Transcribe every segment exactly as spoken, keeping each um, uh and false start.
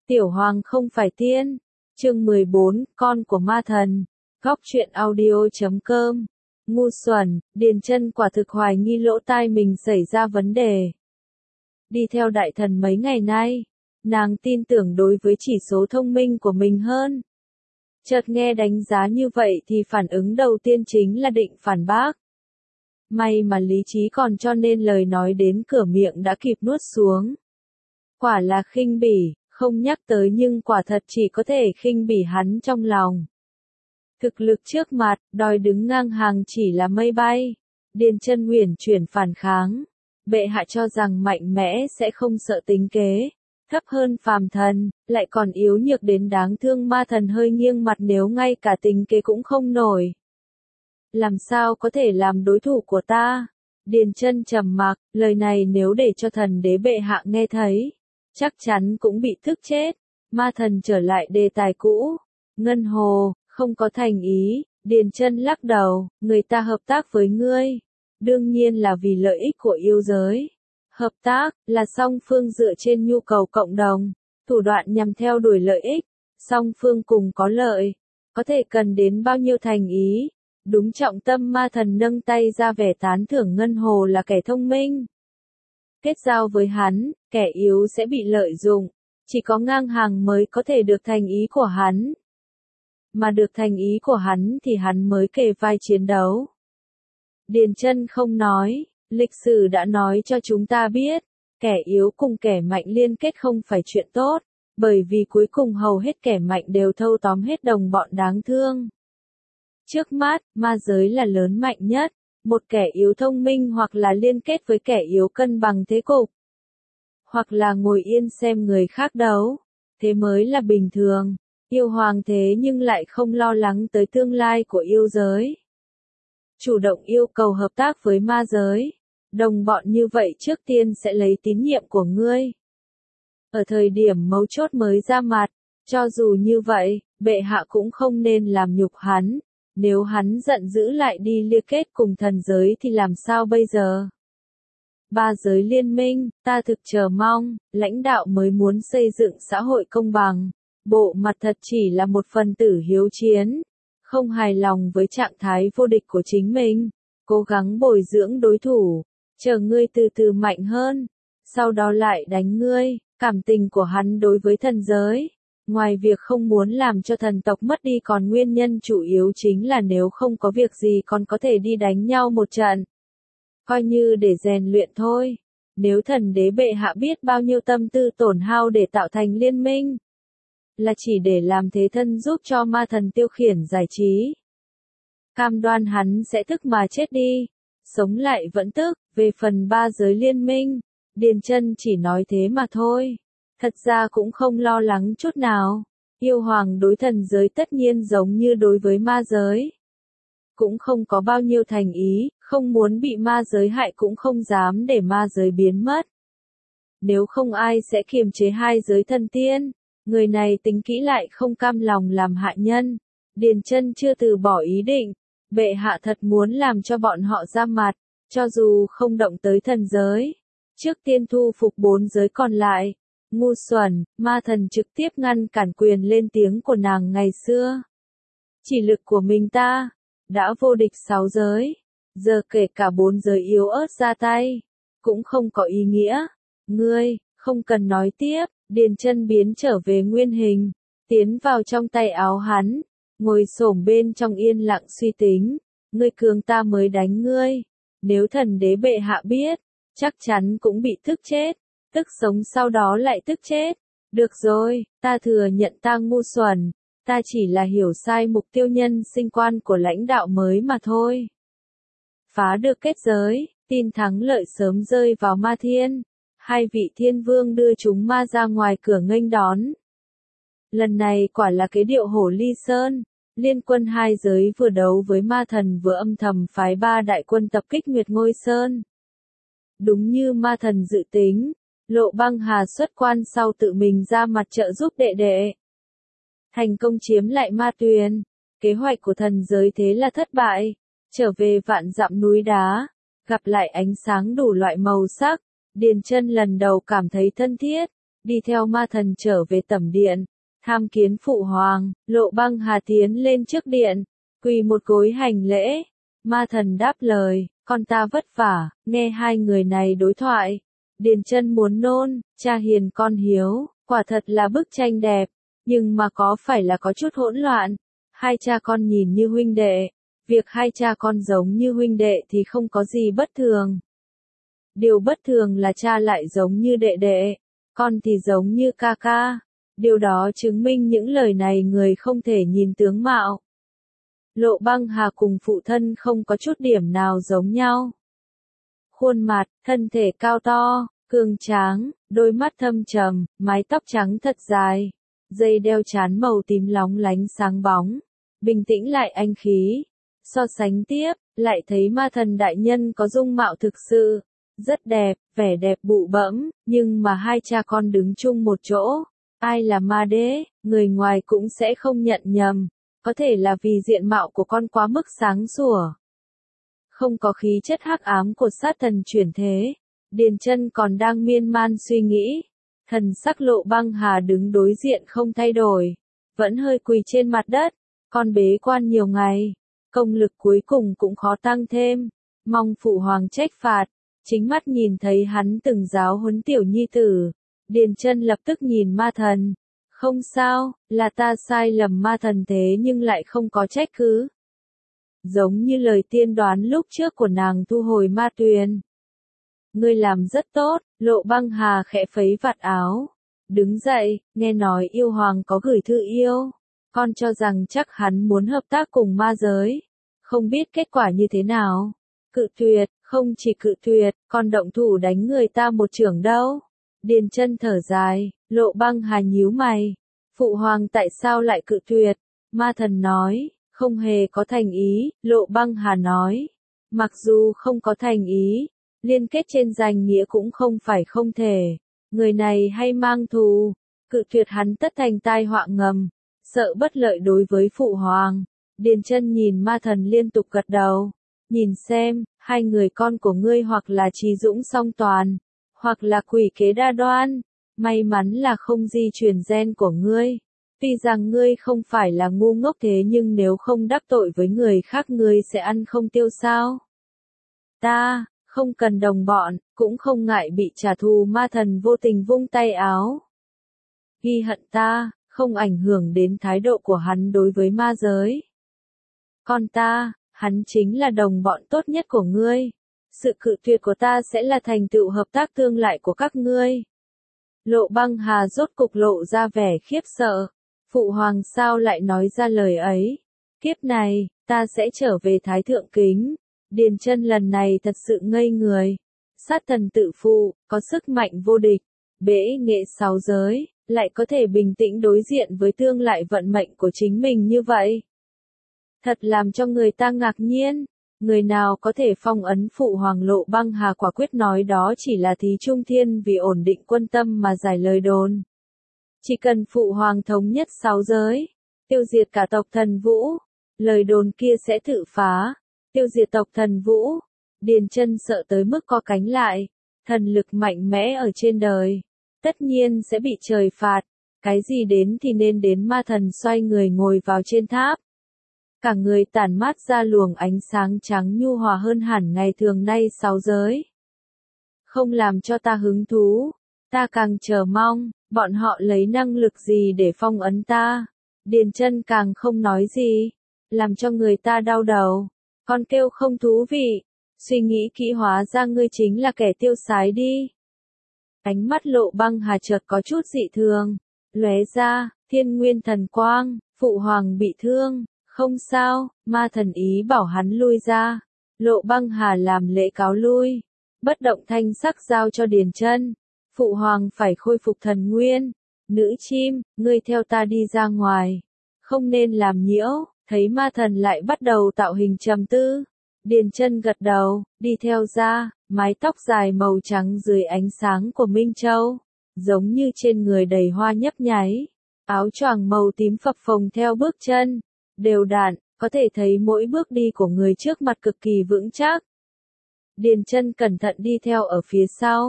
Tiểu Hoàng không phải tiên. Chương mười bốn, con của ma thần. Góc truyện audio chấm com. Ngu xuẩn, Điền Chân quả thực hoài nghi lỗ tai mình xảy ra vấn đề. Đi theo đại thần mấy ngày nay, nàng tin tưởng đối với chỉ số thông minh của mình hơn. Chợt nghe đánh giá như vậy thì phản ứng đầu tiên chính là định phản bác. May mà lý trí còn cho nên lời nói đến cửa miệng đã kịp nuốt xuống. Quả là khinh bỉ, không nhắc tới nhưng quả thật chỉ có thể khinh bỉ hắn trong lòng. Thực lực trước mặt, đòi đứng ngang hàng chỉ là mây bay. Điền Chân uyển chuyển phản kháng. Bệ hạ cho rằng mạnh mẽ sẽ không sợ tính kế. Thấp hơn phàm thần, lại còn yếu nhược đến đáng thương ma thần hơi nghiêng mặt nếu ngay cả tính kế cũng không nổi. Làm sao có thể làm đối thủ của ta? Điền Chân trầm mặc, lời này nếu để cho thần đế bệ hạ nghe thấy, chắc chắn cũng bị tức chết. Ma thần trở lại đề tài cũ. Ngân Hồ, không có thành ý. Điền Chân lắc đầu, người ta hợp tác với ngươi. Đương nhiên là vì lợi ích của yêu giới. Hợp tác, là song phương dựa trên nhu cầu cộng đồng, thủ đoạn nhằm theo đuổi lợi ích, song phương cùng có lợi, có thể cần đến bao nhiêu thành ý. Đúng trọng tâm ma thần nâng tay ra vẻ tán thưởng Ngân Hồ là kẻ thông minh. Kết giao với hắn, kẻ yếu sẽ bị lợi dụng, chỉ có ngang hàng mới có thể được thành ý của hắn. Mà được thành ý của hắn thì hắn mới kề vai chiến đấu. Điền Chân không nói. Lịch sử đã nói cho chúng ta biết, kẻ yếu cùng kẻ mạnh liên kết không phải chuyện tốt, bởi vì cuối cùng hầu hết kẻ mạnh đều thâu tóm hết đồng bọn đáng thương. Trước mắt, ma giới là lớn mạnh nhất, một kẻ yếu thông minh hoặc là liên kết với kẻ yếu cân bằng thế cục, hoặc là ngồi yên xem người khác đấu, thế mới là bình thường. Yêu hoàng thế nhưng lại không lo lắng tới tương lai của yêu giới. Chủ động yêu cầu hợp tác với ma giới. Đồng bọn như vậy trước tiên sẽ lấy tín nhiệm của ngươi. Ở thời điểm mấu chốt mới ra mặt, cho dù như vậy, bệ hạ cũng không nên làm nhục hắn. Nếu hắn giận dữ lại đi liên kết cùng thần giới thì làm sao bây giờ? Ba giới liên minh, ta thực chờ mong, lãnh đạo mới muốn xây dựng xã hội công bằng. Bộ mặt thật chỉ là một phần tử hiếu chiến. Không hài lòng với trạng thái vô địch của chính mình, cố gắng bồi dưỡng đối thủ, chờ ngươi từ từ mạnh hơn, sau đó lại đánh ngươi. Cảm tình của hắn đối với thần giới, ngoài việc không muốn làm cho thần tộc mất đi còn nguyên nhân chủ yếu chính là nếu không có việc gì còn có thể đi đánh nhau một trận. Coi như để rèn luyện thôi, nếu thần đế bệ hạ biết bao nhiêu tâm tư tổn hao để tạo thành liên minh, là chỉ để làm thế thân giúp cho ma thần tiêu khiển giải trí. Cam đoan hắn sẽ tức mà chết đi, sống lại vẫn tức. Về phần ba giới liên minh, Điền Chân chỉ nói thế mà thôi. Thật ra cũng không lo lắng chút nào. Yêu hoàng đối thần giới tất nhiên giống như đối với ma giới. Cũng không có bao nhiêu thành ý, không muốn bị ma giới hại cũng không dám để ma giới biến mất. Nếu không ai sẽ kiềm chế hai giới thần tiên. Người này tính kỹ lại không cam lòng làm hạ nhân. Điền Chân chưa từ bỏ ý định. Bệ hạ thật muốn làm cho bọn họ ra mặt, cho dù không động tới thần giới. Trước tiên thu phục bốn giới còn lại. Ngu xuẩn, ma thần trực tiếp ngăn cản quyền lên tiếng của nàng ngày xưa. Chỉ lực của mình ta, đã vô địch sáu giới. Giờ kể cả bốn giới yếu ớt ra tay, cũng không có ý nghĩa. Ngươi, không cần nói tiếp. Điền Chân biến trở về nguyên hình, tiến vào trong tay áo hắn, ngồi xổm bên trong yên lặng suy tính. Ngươi cường ta mới đánh ngươi. Nếu thần đế bệ hạ biết, chắc chắn cũng bị tức chết. Tức sống sau đó lại tức chết. Được rồi, ta thừa nhận ta ngu xuẩn. Ta chỉ là hiểu sai mục tiêu nhân sinh quan của lãnh đạo mới mà thôi. Phá được kết giới, tin thắng lợi sớm rơi vào ma thiên. Hai vị thiên vương đưa chúng ma ra ngoài cửa nghênh đón. Lần này quả là cái điệu hổ ly sơn. Liên quân hai giới vừa đấu với ma thần vừa âm thầm phái ba đại quân tập kích Nguyệt Ngôi Sơn. Đúng như ma thần dự tính, Lộ Băng Hà xuất quan sau tự mình ra mặt trợ giúp đệ đệ. Thành công chiếm lại ma tuyền. Kế hoạch của thần giới thế là thất bại. Trở về vạn dặm núi đá, gặp lại ánh sáng đủ loại màu sắc. Điền Chân lần đầu cảm thấy thân thiết. đi theo ma thần trở về tẩm điện, tham kiến phụ hoàng. Lộ Băng Hà tiến lên trước điện, quỳ một gối hành lễ. Ma thần đáp lời, con ta vất vả, nghe hai người này đối thoại. Điền Chân muốn nôn, cha hiền con hiếu, quả thật là bức tranh đẹp, nhưng mà có phải là có chút hỗn loạn. Hai cha con nhìn như huynh đệ, việc hai cha con giống như huynh đệ thì không có gì bất thường. Điều bất thường là cha lại giống như đệ đệ, con thì giống như ca ca. Điều đó chứng minh những lời này người không thể nhìn tướng mạo. Lộ Băng Hà cùng phụ thân không có chút điểm nào giống nhau. Khuôn mặt, thân thể cao to, cường tráng, đôi mắt thâm trầm, mái tóc trắng thật dài, dây đeo trán màu tím lóng lánh sáng bóng, bình tĩnh lại anh khí. So sánh tiếp, lại thấy ma thần đại nhân có dung mạo thực sự rất đẹp, vẻ đẹp bụ bẫm, nhưng mà hai cha con đứng chung một chỗ, ai là ma đế, người ngoài cũng sẽ không nhận nhầm, có thể là vì diện mạo của con quá mức sáng sủa, không có khí chất hắc ám của sát thần chuyển thế. Điền Chân còn đang miên man suy nghĩ, thần sắc Lộ Băng Hà đứng đối diện không thay đổi, vẫn hơi quỳ trên mặt đất. Con bế quan nhiều ngày, công lực cuối cùng cũng khó tăng thêm, mong phụ hoàng trách phạt. Chính mắt nhìn thấy hắn từng giáo huấn tiểu nhi tử, Điền Chân lập tức nhìn ma thần. Không sao, là ta sai lầm. Ma thần thế nhưng lại không có trách cứ. Giống như lời tiên đoán lúc trước của nàng thu hồi ma tuyền. Ngươi làm rất tốt. Lộ Băng Hà khẽ phấy vạt áo, đứng dậy, nghe nói yêu hoàng có gửi thư yêu. Con cho rằng chắc hắn muốn hợp tác cùng ma giới, không biết kết quả như thế nào. Cự tuyệt, không chỉ cự tuyệt, còn động thủ đánh người ta một chưởng đâu. Điền Chân thở dài. Lộ Băng Hà nhíu mày. Phụ hoàng tại sao lại cự tuyệt? Ma thần nói, không hề có thành ý. Lộ Băng Hà nói, mặc dù không có thành ý, liên kết trên danh nghĩa cũng không phải không thể. Người này hay mang thù, cự tuyệt hắn tất thành tai họa ngầm, sợ bất lợi đối với phụ hoàng. Điền Chân nhìn ma thần liên tục gật đầu. Nhìn xem, hai người con của ngươi hoặc là trí dũng song toàn, hoặc là quỷ kế đa đoan. May mắn là không di truyền gen của ngươi. Tuy rằng ngươi không phải là ngu ngốc thế nhưng nếu không đắc tội với người khác ngươi sẽ ăn không tiêu sao. Ta, không cần đồng bọn, cũng không ngại bị trả thù. Ma thần vô tình vung tay áo. Ghi hận ta, không ảnh hưởng đến thái độ của hắn đối với ma giới. Con ta, hắn chính là đồng bọn tốt nhất của ngươi. Sự cự tuyệt của ta sẽ là thành tựu hợp tác tương lai của các ngươi. Lộ Băng Hà rốt cục lộ ra vẻ khiếp sợ. Phụ hoàng sao lại nói ra lời ấy? Kiếp này, ta sẽ trở về Thái Thượng Kính. Điền Chân lần này thật sự ngây người. Sát thần tự phụ, có sức mạnh vô địch, bế nghệ sáu giới, lại có thể bình tĩnh đối diện với tương lai vận mệnh của chính mình như vậy. Thật làm cho người ta ngạc nhiên. Người nào có thể phong ấn phụ hoàng? Lộ Băng Hà quả quyết nói đó chỉ là thí trung thiên vì ổn định quân tâm mà giải lời đồn. Chỉ cần phụ hoàng thống nhất sáu giới, tiêu diệt cả tộc Thần Vũ, lời đồn kia sẽ tự phá. Tiêu diệt tộc Thần Vũ, Điền Chân sợ tới mức co cánh lại. Thần lực mạnh mẽ ở trên đời, tất nhiên sẽ bị trời phạt. Cái gì đến thì nên đến. Ma thần xoay người ngồi vào trên tháp. Cả người tản mát ra luồng ánh sáng trắng nhu hòa hơn hẳn ngày thường. Nay sáu giới không làm cho ta hứng thú, ta càng chờ mong, bọn họ lấy năng lực gì để phong ấn ta. Điền Chân càng không nói gì, làm cho người ta đau đầu. Con kêu không thú vị, suy nghĩ kỹ hóa ra ngươi chính là kẻ tiêu sái đi. Ánh mắt Lộ Băng Hà chợt có chút dị thường, lóe ra, thiên nguyên thần quang. Phụ hoàng bị thương. Không sao, ma thần ý bảo hắn lui ra. Lộ Băng Hà làm lễ cáo lui, bất động thanh sắc giao cho Điền Chân. Phụ hoàng phải khôi phục thần nguyên. Nữ chim, ngươi theo ta đi ra ngoài, không nên làm nhiễu. Thấy ma thần lại bắt đầu tạo hình trầm tư, Điền Chân gật đầu, đi theo ra. Mái tóc dài màu trắng dưới ánh sáng của Minh Châu, giống như trên người đầy hoa nhấp nháy. Áo choàng màu tím phập phồng theo bước chân đều đặn, có thể thấy mỗi bước đi của người trước mặt cực kỳ vững chắc. Điền Chân cẩn thận đi theo ở phía sau,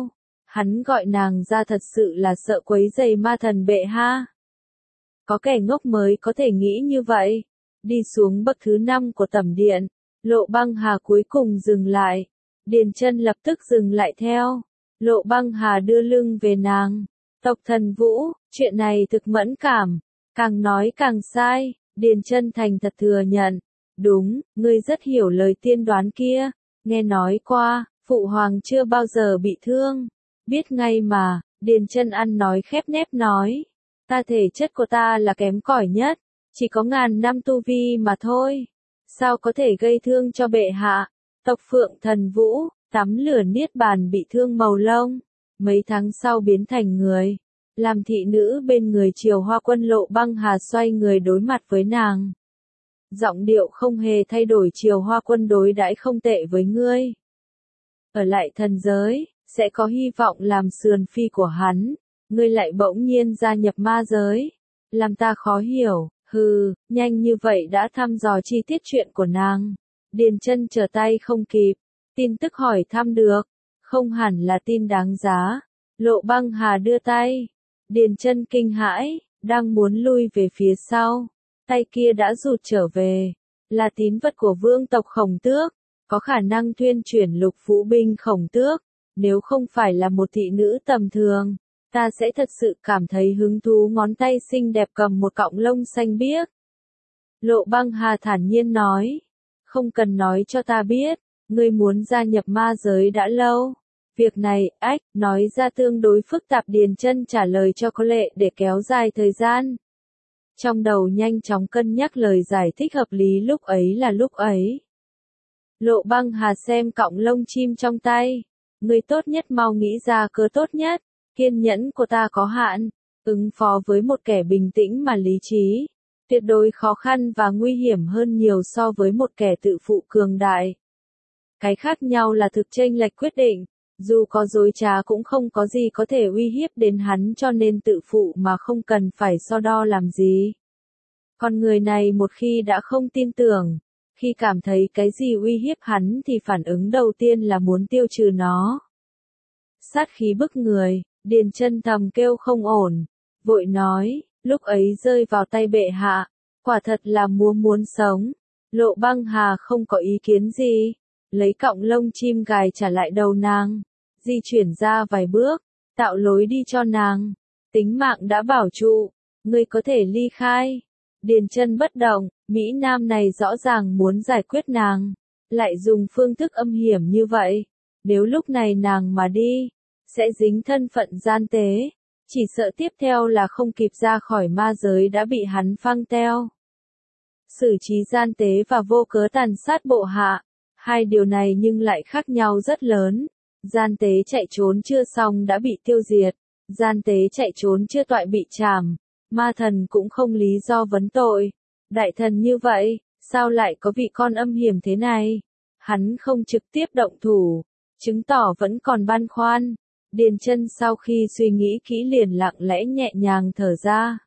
Hắn gọi nàng ra thật sự là sợ quấy rầy ma thần bệ hạ. Có kẻ ngốc mới có thể nghĩ như vậy. Đi xuống bậc thứ năm của tẩm điện, Lộ Băng Hà cuối cùng dừng lại. Điền Chân lập tức dừng lại theo. Lộ Băng Hà đưa lưng về nàng. Tộc Thần Vũ, chuyện này thực mẫn cảm. Càng nói càng sai, Điền Chân thành thật thừa nhận. Đúng, ngươi rất hiểu lời tiên đoán kia. Nghe nói qua, Phụ Hoàng chưa bao giờ bị thương. Biết ngay mà, Điền Chân ăn nói khép nép nói. Ta thể chất của ta là kém cỏi nhất, chỉ có ngàn năm tu vi mà thôi. Sao có thể gây thương cho bệ hạ? Tộc Phượng Thần Vũ, tắm lửa niết bàn bị thương màu lông. Mấy tháng sau biến thành người. Làm thị nữ bên người Triều Hoa Quân. Lộ Băng Hà xoay người đối mặt với nàng. Giọng điệu không hề thay đổi. Triều Hoa Quân đối đãi không tệ với ngươi. Ở lại thần giới, sẽ có hy vọng làm sườn phi của hắn. Ngươi lại bỗng nhiên gia nhập ma giới. Làm ta khó hiểu, hừ, nhanh như vậy đã thăm dò chi tiết chuyện của nàng. Điền Chân trở tay không kịp. Tin tức hỏi thăm được. Không hẳn là tin đáng giá. Lộ Băng Hà đưa tay. Điền Chân kinh hãi, đang muốn lui về phía sau. Tay kia đã rụt trở về. Là tín vật của vương tộc Khổng Tước. Có khả năng thuyên chuyển lục vũ binh Khổng Tước. Nếu không phải là một thị nữ tầm thường, ta sẽ thật sự cảm thấy hứng thú. Ngón tay xinh đẹp cầm một cọng lông xanh biếc. Lộ Băng Hà thản nhiên nói. Không cần nói cho ta biết, ngươi muốn gia nhập ma giới đã lâu. Việc này, ách, nói ra tương đối phức tạp. Điền Chân trả lời cho có lệ để kéo dài thời gian. Trong đầu nhanh chóng cân nhắc lời giải thích hợp lý. Lúc ấy là lúc ấy. Lộ Băng Hà xem cọng lông chim trong tay. Ngươi tốt nhất mau nghĩ ra cớ tốt nhất. Kiên nhẫn của ta có hạn. Ứng phó với một kẻ bình tĩnh mà lý trí. Tuyệt đối khó khăn và nguy hiểm hơn nhiều so với một kẻ tự phụ cường đại. Cái khác nhau là thực chênh lệch quyết định. Dù có dối trá cũng không có gì có thể uy hiếp đến hắn, cho nên tự phụ mà không cần phải so đo làm gì. Con người này một khi đã không tin tưởng, khi cảm thấy cái gì uy hiếp hắn thì phản ứng đầu tiên là muốn tiêu trừ nó. Sát khí bức người, Điền Chân thầm kêu không ổn, vội nói, lúc ấy rơi vào tay bệ hạ, quả thật là múa muốn sống. Lộ Băng Hà không có ý kiến gì, lấy cọng lông chim gài trả lại đầu nàng, di chuyển ra vài bước, tạo lối đi cho nàng. Tính mạng đã bảo trụ, ngươi có thể ly khai. Điền Chân bất động, Mỹ Nam này rõ ràng muốn giải quyết nàng, lại dùng phương thức âm hiểm như vậy. Nếu lúc này nàng mà đi, sẽ dính thân phận gian tế. Chỉ sợ tiếp theo là không kịp ra khỏi ma giới đã bị hắn phang teo. Xử trí gian tế và vô cớ tàn sát bộ hạ. Hai điều này nhưng lại khác nhau rất lớn. Gian tế chạy trốn chưa xong đã bị tiêu diệt. Gian tế chạy trốn chưa toại bị trảm. Ma thần cũng không lý do vấn tội. Đại thần như vậy, sao lại có vị con âm hiểm thế này? Hắn không trực tiếp động thủ, chứng tỏ vẫn còn băn khoăn. Điền Chân sau khi suy nghĩ kỹ liền lặng lẽ nhẹ nhàng thở ra.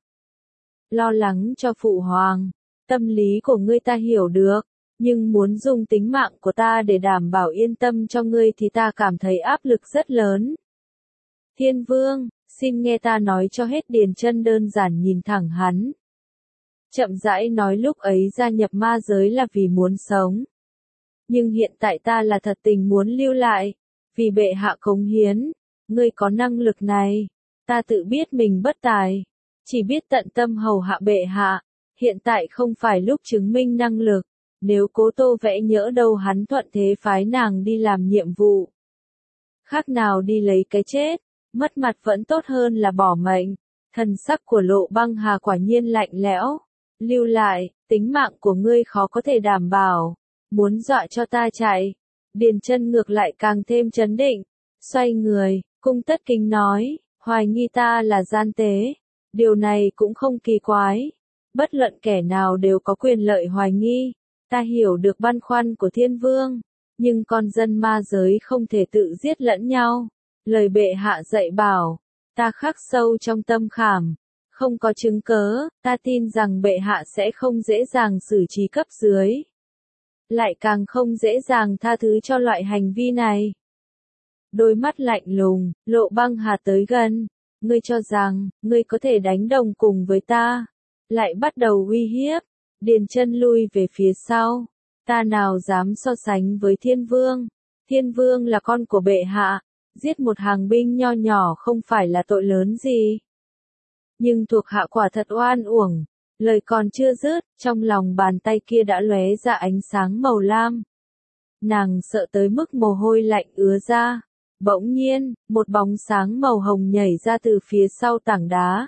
Lo lắng cho phụ hoàng, tâm lý của ngươi ta hiểu được, nhưng muốn dùng tính mạng của ta để đảm bảo yên tâm cho ngươi thì ta cảm thấy áp lực rất lớn. Thiên Vương, xin nghe ta nói cho hết. Điền Chân đơn giản nhìn thẳng hắn. Chậm rãi nói, lúc ấy gia nhập ma giới là vì muốn sống. Nhưng hiện tại ta là thật tình muốn lưu lại, vì bệ hạ cống hiến. Ngươi có năng lực này, ta tự biết mình bất tài, chỉ biết tận tâm hầu hạ bệ hạ. Hiện tại không phải lúc chứng minh năng lực, nếu Cố Tô vẽ nhỡ đâu hắn thuận thế phái nàng đi làm nhiệm vụ. Khác nào đi lấy cái chết, mất mặt vẫn tốt hơn là bỏ mệnh. Thần sắc của Lộ Băng Hà quả nhiên lạnh lẽo. Lưu lại, tính mạng của ngươi khó có thể đảm bảo, muốn dọa cho ta chạy. Điền Chân ngược lại càng thêm trấn định, xoay người, cung tất kính nói, hoài nghi ta là gian tế. Điều này cũng không kỳ quái. Bất luận kẻ nào đều có quyền lợi hoài nghi. Ta hiểu được băn khoăn của Thiên Vương, nhưng con dân ma giới không thể tự giết lẫn nhau. Lời bệ hạ dạy bảo, ta khắc sâu trong tâm khảm. Không có chứng cớ, ta tin rằng bệ hạ sẽ không dễ dàng xử trí cấp dưới. Lại càng không dễ dàng tha thứ cho loại hành vi này. đôi mắt lạnh lùng, Lộ Băng Hà tới gần. Ngươi cho rằng, ngươi có thể đánh đồng cùng với ta. Lại bắt đầu uy hiếp. Điền Chân lui về phía sau. Ta nào dám so sánh với Thiên Vương. Thiên Vương là con của bệ hạ. Giết một hàng binh nho nhỏ không phải là tội lớn gì. Nhưng thuộc hạ quả thật oan uổng. Lời còn chưa dứt, trong lòng bàn tay kia đã lóe ra ánh sáng màu lam. Nàng sợ tới mức mồ hôi lạnh ứa ra. Bỗng nhiên, một bóng sáng màu hồng nhảy ra từ phía sau tảng đá.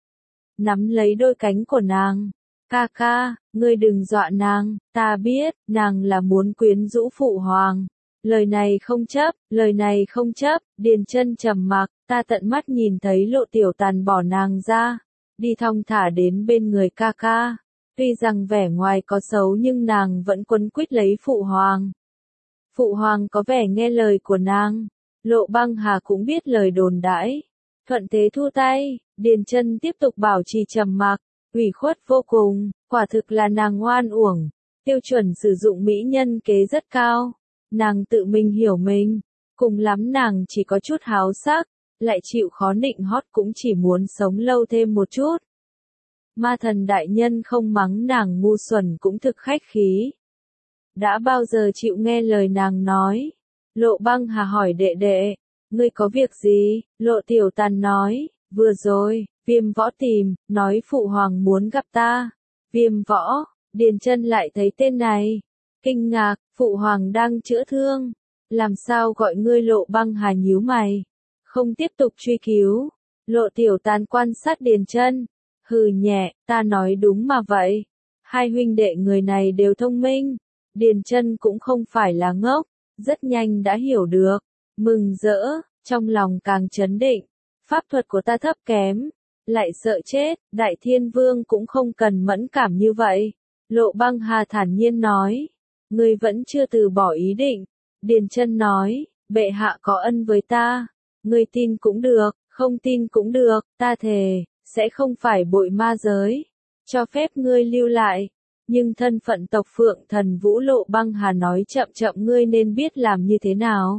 Nắm lấy đôi cánh của nàng. Ca ca, ngươi đừng dọa nàng, ta biết, nàng là muốn quyến rũ phụ hoàng. Lời này không chấp, lời này không chấp, Điền Chân trầm mặc, ta tận mắt nhìn thấy Lộ Tiểu Tàn bỏ nàng ra. Đi thong thả đến bên người ca ca. Tuy rằng vẻ ngoài có xấu nhưng nàng vẫn quấn quýt lấy phụ hoàng. Phụ hoàng có vẻ nghe lời của nàng. Lộ Băng Hà cũng biết lời đồn đãi. Thuận thế thu tay, Điền Chân tiếp tục bảo trì trầm mặc, ủy khuất vô cùng, quả thực là nàng oan uổng. Tiêu chuẩn sử dụng mỹ nhân kế rất cao. Nàng tự mình hiểu mình, cùng lắm nàng chỉ có chút háo sắc, lại chịu khó nịnh hót cũng chỉ muốn sống lâu thêm một chút. Ma Thần đại nhân không mắng nàng ngu xuẩn cũng thực khách khí. Đã bao giờ chịu nghe lời nàng nói? Lộ Băng Hà hỏi đệ đệ, ngươi có việc gì? Lộ Tiểu Tàn nói, vừa rồi, Viêm Võ tìm, nói phụ hoàng muốn gặp ta. Viêm Võ, Điền Chân lại thấy tên này. Kinh ngạc, phụ hoàng đang chữa thương. Làm sao gọi ngươi? Lộ Băng Hà nhíu mày. Không tiếp tục truy cứu. Lộ Tiểu Tàn quan sát Điền Chân. Hừ nhẹ, ta nói đúng mà vậy. Hai huynh đệ người này đều thông minh. Điền Chân cũng không phải là ngốc. Rất nhanh đã hiểu được. Mừng rỡ, trong lòng càng chấn định. Pháp thuật của ta thấp kém. Lại sợ chết, Đại Thiên Vương cũng không cần mẫn cảm như vậy. Lộ Băng Hà thản nhiên nói. Ngươi vẫn chưa từ bỏ ý định. Điền Chân nói, bệ hạ có ân với ta. Ngươi tin cũng được, không tin cũng được, ta thề, sẽ không phải bội ma giới. Cho phép ngươi lưu lại. Nhưng thân phận tộc Phượng Thần Vũ, Lộ Băng Hà nói chậm chậm, ngươi nên biết làm như thế nào.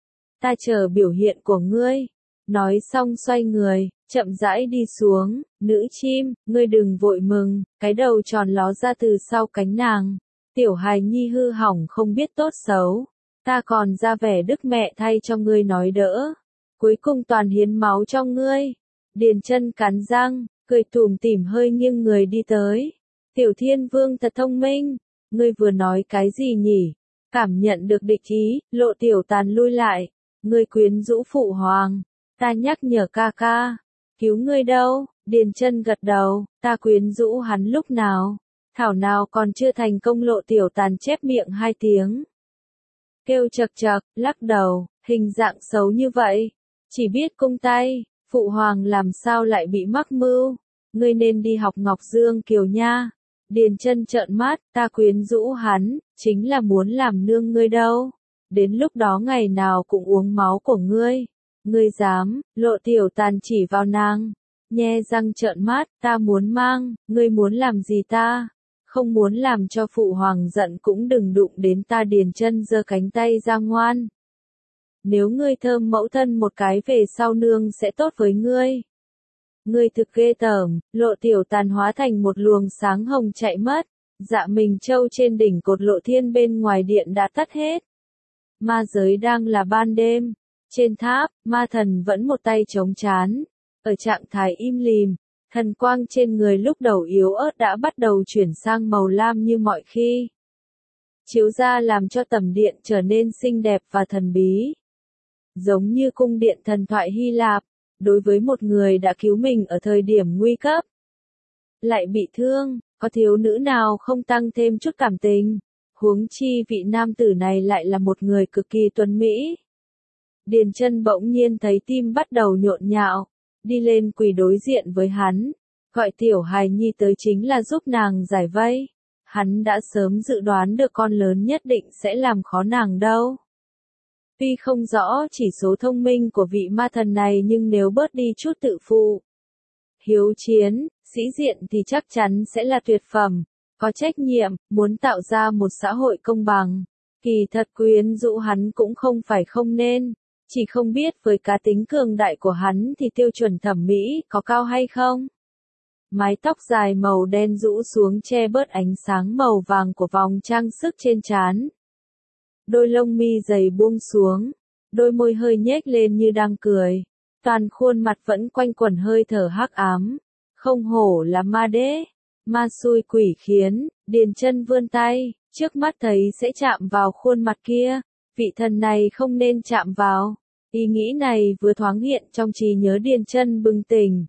Ta chờ biểu hiện của ngươi. Nói xong xoay người, chậm rãi đi xuống. Nữ chim, ngươi đừng vội mừng. Cái đầu tròn ló ra từ sau cánh nàng. Tiểu hài nhi hư hỏng không biết tốt xấu. Ta còn ra vẻ đức mẹ thay cho ngươi nói đỡ. Cuối cùng toàn hiến máu cho ngươi. Điền Chân cắn răng, cười tủm tỉm hơi nghiêng người đi tới. Tiểu Thiên Vương thật thông minh. Ngươi vừa nói cái gì nhỉ? Cảm nhận được địch ý, Lộ Tiểu Tàn lui lại. Ngươi quyến rũ phụ hoàng. Ta nhắc nhở ca ca. Cứu ngươi đâu? Điền Chân gật đầu. Ta quyến rũ hắn lúc nào? Thảo nào còn chưa thành công? Lộ Tiểu Tàn chép miệng hai tiếng. Kêu chật chật, lắc đầu, hình dạng xấu như vậy. Chỉ biết cung tay, phụ hoàng làm sao lại bị mắc mưu. Ngươi nên đi học Ngọc Dương Kiều nha. Điền Chân trợn mắt, ta quyến rũ hắn, chính là muốn làm nương ngươi đâu. Đến lúc đó ngày nào cũng uống máu của ngươi. Ngươi dám? Lộ Tiểu Tàn chỉ vào nàng. Nhe răng trợn mắt, ta muốn mang, ngươi muốn làm gì ta? Không muốn làm cho phụ hoàng giận cũng đừng đụng đến ta. Điền Chân giơ cánh tay ra ngoan. Nếu ngươi thơm mẫu thân một cái về sau nương sẽ tốt với ngươi. Ngươi thực ghê tởm. Lộ Tiểu Tàn hóa thành một luồng sáng hồng chạy mất. Dạ Mình Châu trên đỉnh cột Lộ Thiên bên ngoài điện đã tắt hết. Ma giới đang là ban đêm. Trên tháp, Ma Thần vẫn một tay chống trán. Ở trạng thái im lìm. Thần quang trên người lúc đầu yếu ớt đã bắt đầu chuyển sang màu lam như mọi khi. Chiếu ra làm cho tầm điện trở nên xinh đẹp và thần bí. Giống như cung điện thần thoại Hy Lạp, đối với một người đã cứu mình ở thời điểm nguy cấp. Lại bị thương, có thiếu nữ nào không tăng thêm chút cảm tình, huống chi vị nam tử này lại là một người cực kỳ tuấn mỹ. Điền Chân bỗng nhiên thấy tim bắt đầu nhộn nhạo, đi lên quỳ đối diện với hắn, gọi tiểu hài nhi tới chính là giúp nàng giải vây. Hắn đã sớm dự đoán được con lớn nhất định sẽ làm khó nàng đâu. Tuy không rõ chỉ số thông minh của vị ma thần này nhưng nếu bớt đi chút tự phụ, hiếu chiến, sĩ diện thì chắc chắn sẽ là tuyệt phẩm. Có trách nhiệm, muốn tạo ra một xã hội công bằng. Kỳ thật quyến rũ hắn cũng không phải không nên. chỉ không biết với cá tính cường đại của hắn thì tiêu chuẩn thẩm mỹ có cao hay không. Mái tóc dài màu đen rũ xuống che bớt ánh sáng màu vàng của vòng trang sức trên trán. Đôi lông mi dày buông xuống, đôi môi hơi nhếch lên như đang cười. Toàn khuôn mặt vẫn quanh quẩn hơi thở hắc ám. Không hổ là ma đế, ma xui quỷ khiến, Điền Chân vươn tay, trước mắt thấy sẽ chạm vào khuôn mặt kia, vị thần này không nên chạm vào. Ý nghĩ này vừa thoáng hiện trong trí nhớ Điền Chân bừng tỉnh.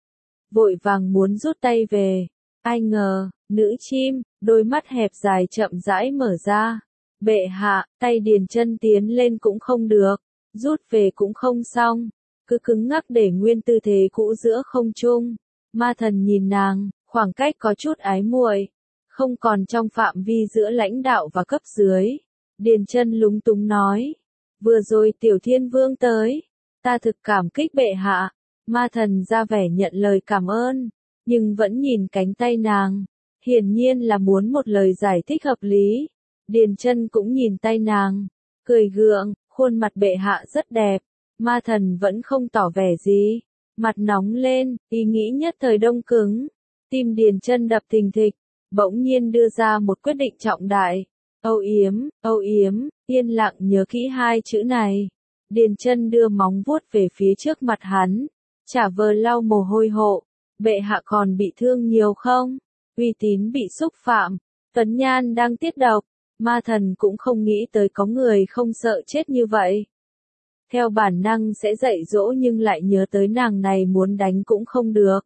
Vội vàng muốn rút tay về, ai ngờ, nữ chim, đôi mắt hẹp dài chậm rãi mở ra. Bệ hạ, tay Điền Chân tiến lên cũng không được, rút về cũng không xong, cứ cứng ngắc để nguyên tư thế cũ giữa không trung. Ma thần nhìn nàng, khoảng cách có chút ái muội, không còn trong phạm vi giữa lãnh đạo và cấp dưới. Điền Chân lúng túng nói, vừa rồi Tiểu Thiên Vương tới, ta thực cảm kích bệ hạ. Ma thần ra vẻ nhận lời cảm ơn, nhưng vẫn nhìn cánh tay nàng, hiển nhiên là muốn một lời giải thích hợp lý. Điền Chân cũng nhìn tay nàng, cười gượng, khuôn mặt bệ hạ rất đẹp. Ma thần vẫn không tỏ vẻ gì, mặt nóng lên, ý nghĩ nhất thời đông cứng. Tim Điền Chân đập thình thịch, bỗng nhiên đưa ra một quyết định trọng đại. Âu yếm, âu yếm, yên lặng nhớ kỹ hai chữ này. Điền Chân đưa móng vuốt về phía trước mặt hắn, chả vờ lau mồ hôi hộ. Bệ hạ còn bị thương nhiều không? Uy tín bị xúc phạm, Tuấn Nhan đang tiết độc. Ma thần cũng không nghĩ tới có người không sợ chết như vậy. Theo bản năng sẽ dạy dỗ nhưng lại nhớ tới nàng này muốn đánh cũng không được.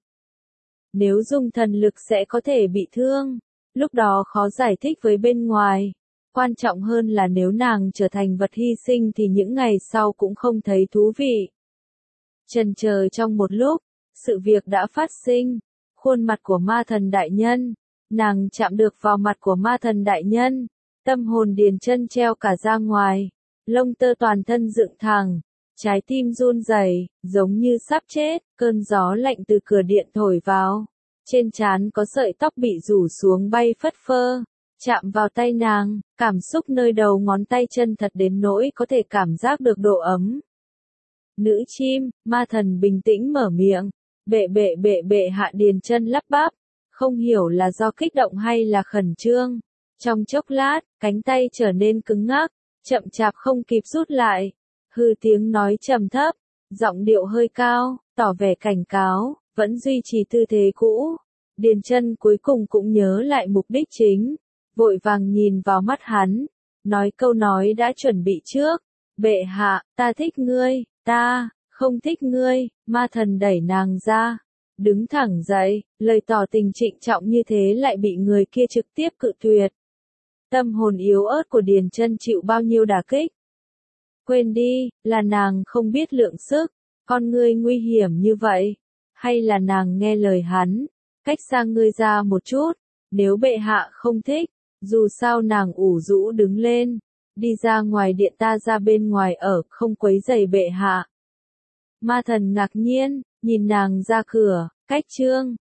Nếu dùng thần lực sẽ có thể bị thương, lúc đó khó giải thích với bên ngoài. Quan trọng hơn là nếu nàng trở thành vật hy sinh thì những ngày sau cũng không thấy thú vị. Chần chờ trong một lúc, sự việc đã phát sinh. Khuôn mặt của ma thần đại nhân, nàng chạm được vào mặt của ma thần đại nhân, tâm hồn Điền Chân treo cả ra ngoài, lông tơ toàn thân dựng thẳng, trái tim run rẩy, giống như sắp chết. Cơn gió lạnh từ cửa điện thổi vào, trên trán có sợi tóc bị rủ xuống bay phất phơ, chạm vào tay nàng, cảm xúc nơi đầu ngón tay chân thật đến nỗi có thể cảm giác được độ ấm. Nữ chim, ma thần bình tĩnh mở miệng, bệ bệ bệ bệ hạ. Điền Chân lắp bắp, không hiểu là do kích động hay là khẩn trương. Trong chốc lát, cánh tay trở nên cứng ngắc, chậm chạp không kịp rút lại. Hư tiếng nói trầm thấp, giọng điệu hơi cao, tỏ vẻ cảnh cáo, vẫn duy trì tư thế cũ. Điền Chân cuối cùng cũng nhớ lại mục đích chính, vội vàng nhìn vào mắt hắn, nói câu nói đã chuẩn bị trước. Bệ hạ, ta thích ngươi, ta không thích ngươi. Ma thần đẩy nàng ra, đứng thẳng dậy, lời tỏ tình trịnh trọng như thế lại bị người kia trực tiếp cự tuyệt. Tâm hồn yếu ớt của Điền Chân chịu bao nhiêu đả kích. Quên đi, là nàng không biết lượng sức, con ngươi nguy hiểm như vậy, hay là nàng nghe lời hắn, cách xa ngươi ra một chút, nếu bệ hạ không thích, dù sao nàng ủ rũ đứng lên, đi ra ngoài điện, ta ra bên ngoài ở, không quấy rầy bệ hạ. Ma thần ngạc nhiên, nhìn nàng ra cửa, cách chương